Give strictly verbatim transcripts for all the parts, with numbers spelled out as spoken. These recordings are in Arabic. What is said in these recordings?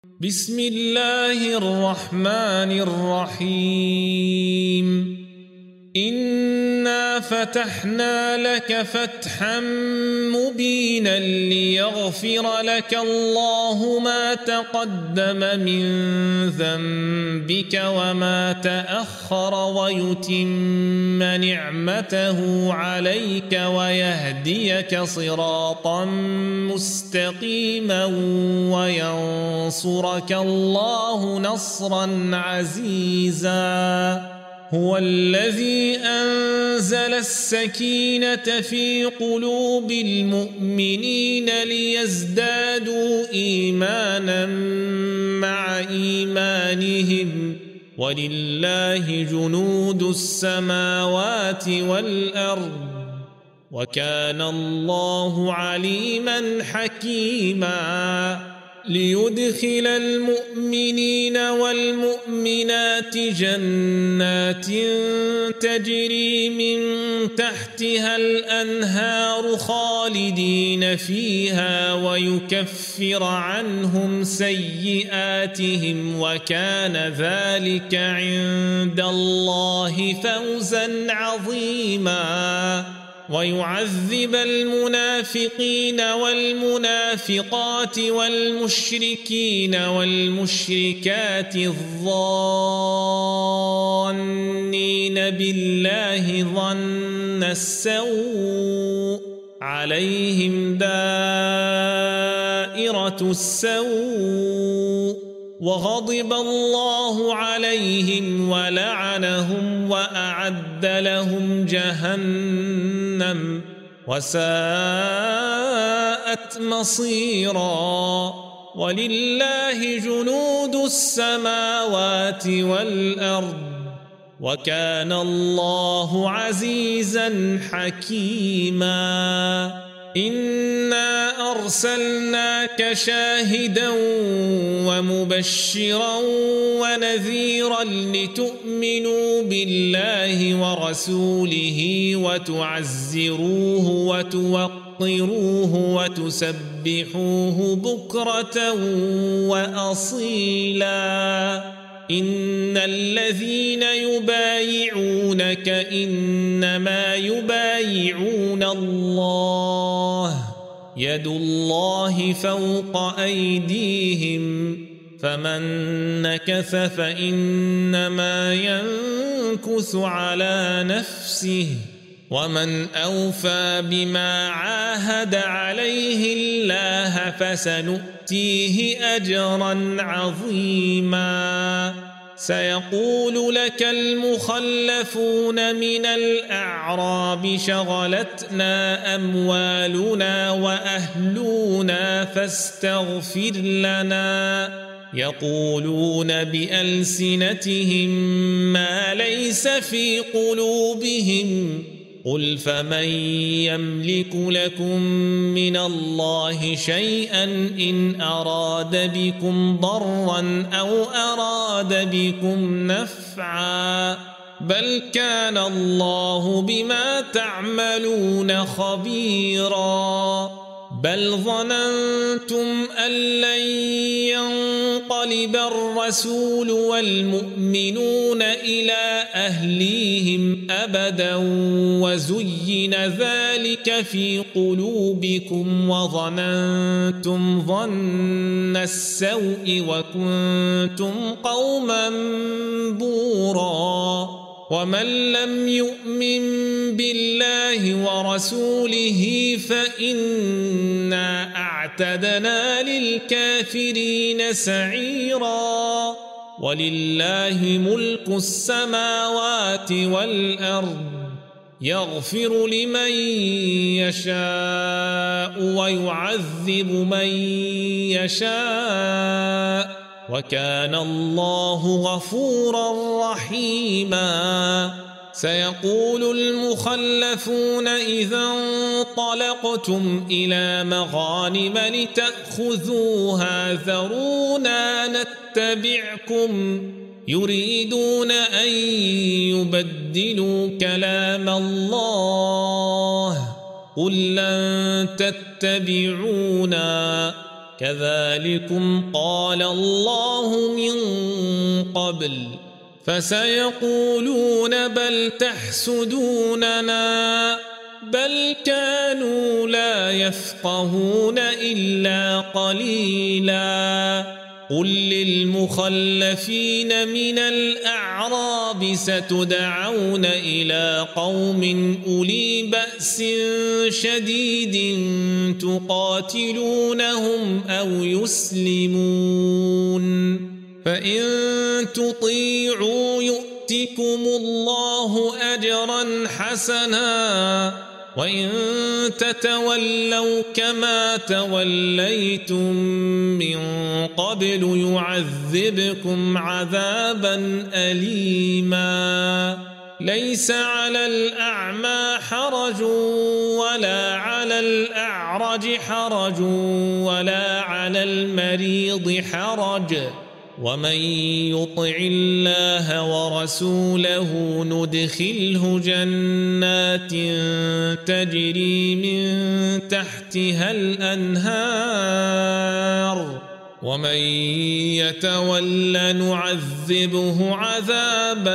بسم الله الرحمن الرحيم إنا فتحنا لك فتحا مبينا ليغفر لك الله ما تقدم من ذنبك وما تأخر ويتم نعمته عليك ويهديك صراطا مستقيما وينصرك الله نصرا عزيزا. هو الذي أنزل السكينة في قلوب المؤمنين ليزدادوا إيمانا مع إيمانهم ولله جنود السماوات والأرض وكان الله عليما حكيما. ليدخل المؤمنين والمؤمنات جنات تجري من تحتها الأنهار خالدين فيها ويكفر عنهم سيئاتهم وكان ذلك عند الله فوزا عظيما. ويعذب المنافقين والمنافقات والمشركين والمشركات الظانين بالله ظن السوء عليهم دائرة السوء وغضب الله عليهم ولعنهم وأعد لهم جهنم وساءت مصيرا. ولله جنود السماوات والأرض وكان الله عزيزا حكيما. إنا أرسلناك شاهدا ومبشرا ونذيرا لتؤمنوا بالله ورسوله وتعزروه وتوقروه وتسبحوه بكرة وأصيلا. إن الذين يبايعونك إنما يبايعون الله يد الله فوق أيديهم فمن نكث فإنما ينكث على نفسه ومن أوفى بما عاهد عليه الله فسنؤتيه أجرا عظيما. سيقول لك المخلفون من الأعراب شغلتنا أموالنا وأهلنا فاستغفر لنا يقولون بألسنتهم ما ليس في قلوبهم قل فمن يملك لكم من الله شيئا إن أراد بكم ضرا أو أراد بكم نفعا بل كان الله بما تعملون خبيرا. بل ظننتم أن لن ينقلب الرسول والمؤمنون إلى أهليهم أبدا وزين ذلك في قلوبكم وظننتم ظن السوء وكنتم قوما بورا. ومن لم يؤمن بالله ورسوله فإنا أعتدنا للكافرين سعيرا. ولله ملك السماوات والأرض يغفر لمن يشاء ويعذب من يشاء وكان الله غفورا رحيما. سيقول المخلفون إذا انطلقتم إلى مغانم لتأخذوها ذرونا نتبعكم يريدون أن يبدلوا كلام الله قل لن تتبعونا كذلكم قال الله من قبل فسيقولون بل تحسدوننا بل كانوا لا يفقهون إلا قليلا قل للمخلفين من الأعراب ستدعون إلى قوم أولي بأس شديد تقاتلونهم أو يسلمون فإن تطيعوا يؤتكم الله أجرا حسنا وإن تتولوا كما توليتم من قبل يعذبكم عذابا أليما ليس على الأعمى حرج ولا على الأعرج حرج ولا على المريض حرج ومن يطع الله ورسوله ندخله جنات تجري من تحتها الأنهار ومن يتول نعذبه عذابا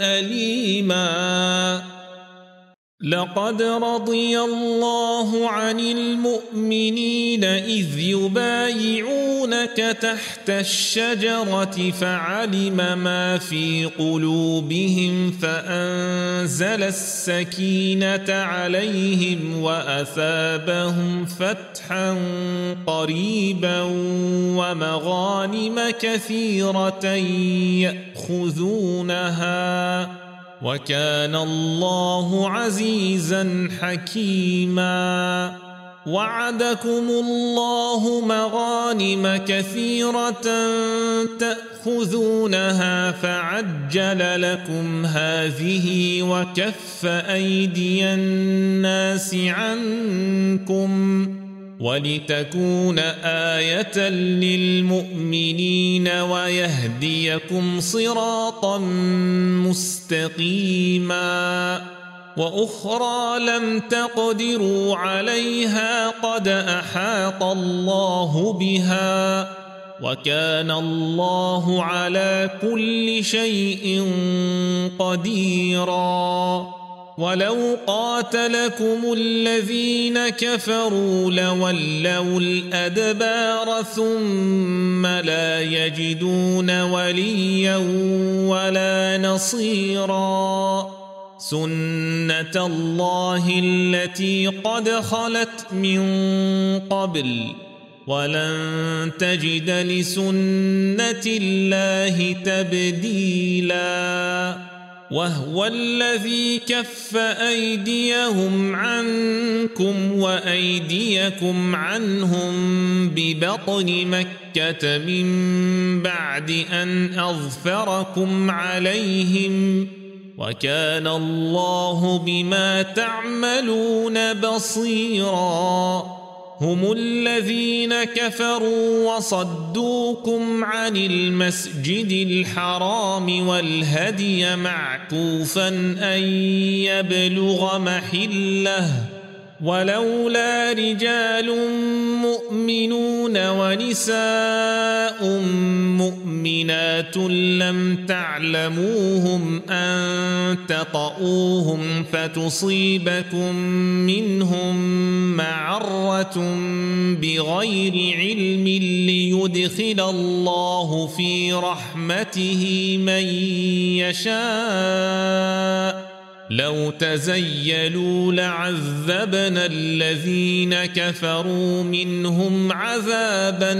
أليما لقد رضي الله عن المؤمنين إذ يبايعونك تحت الشجرة فعلم ما في قلوبهم فأنزل السكينة عليهم وأثابهم فتحا قريبا ومغانم كثيرة يأخذونها وكان الله عزيزا حكيما وعدكم الله مغانم كثيرة تأخذونها فعجل لكم هذه وكف أيدي الناس عنكم ولتكون آية للمؤمنين ويهديكم صراطا مستقيما وأخرى لم تقدروا عليها قد أحاط الله بها وكان الله على كل شيء قديرا ولو قاتلكم الذين كفروا لولوا الأدبار ثم لا يجدون وليا ولا نصيرا سنة الله التي قد خلت من قبل ولن تجد لسنة الله تبديلا وهو الذي كف أيديهم عنكم وأيديكم عنهم ببطن مكة من بعد أن أظفركم عليهم وكان الله بما تعملون بصيراً هم الذين كفروا وصدوكم عن المسجد الحرام والهدي معكوفا أن يبلغ محله ولولا رجال مؤمنون ونساء مؤمنات لم تعلموهم أن تطؤوهم فتصيبكم منهم معرة بغير علم ليدخل الله في رحمته من يشاء لو تزيلوا لعذبنا الذين كفروا منهم عذابا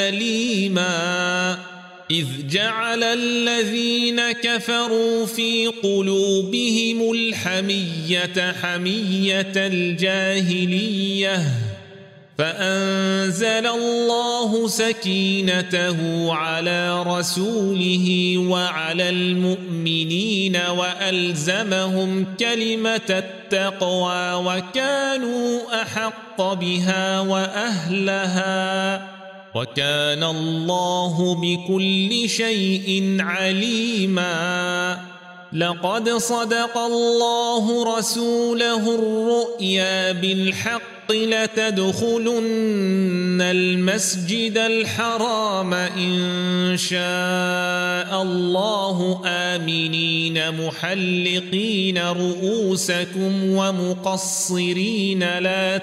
أليما إذ جعل الذين كفروا في قلوبهم الحمية حمية الجاهلية فأنزل الله سكينته على رسوله وعلى المؤمنين وألزمهم كلمة التقوى وكانوا أحق بها وأهلها وكان الله بكل شيء عليما لقد صدق الله رسوله الرؤيا بالحق لتدخلن المسجد الحرام إن شاء الله آمنين محلقين رؤوسكم ومقصرين لا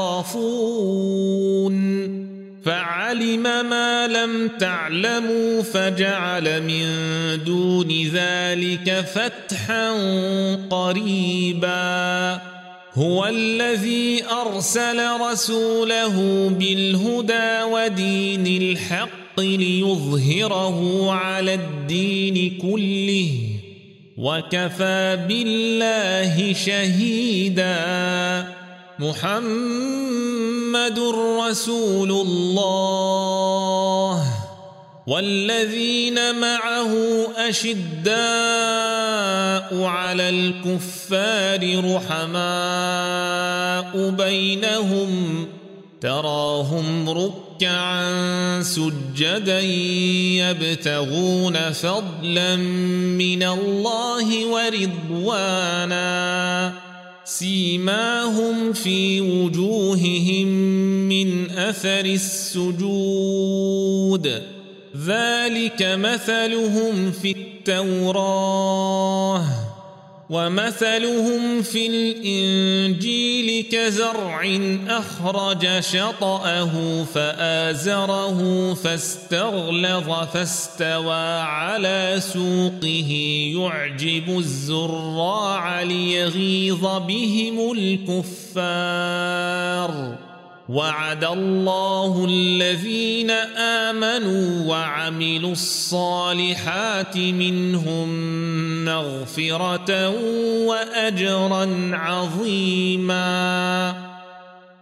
تخافون فعلم ما لم تعلموا فجعل من دون ذلك فتحا قريبا هو الذي أرسل رسوله بالهدى ودين الحق ليظهره على الدين كله وكفى بالله شهيدا محمد رسول الله والذين معه أشداء على الكفار رحماء بينهم تراهم ركعا سجدا يبتغون فضلا من الله ورضوانا سيماهم في وجوههم من أثر السجود ذلك مثلهم في التوراة ومثلهم في الإنجيل كزرع أخرج شطأه فآزره فاستغلظ فاستوى على سوقه يعجب الزراع ليغيظ بهم الكفار وعد الله الذين آمنوا وعملوا الصالحات منهم مغفرة وأجرا عظيما.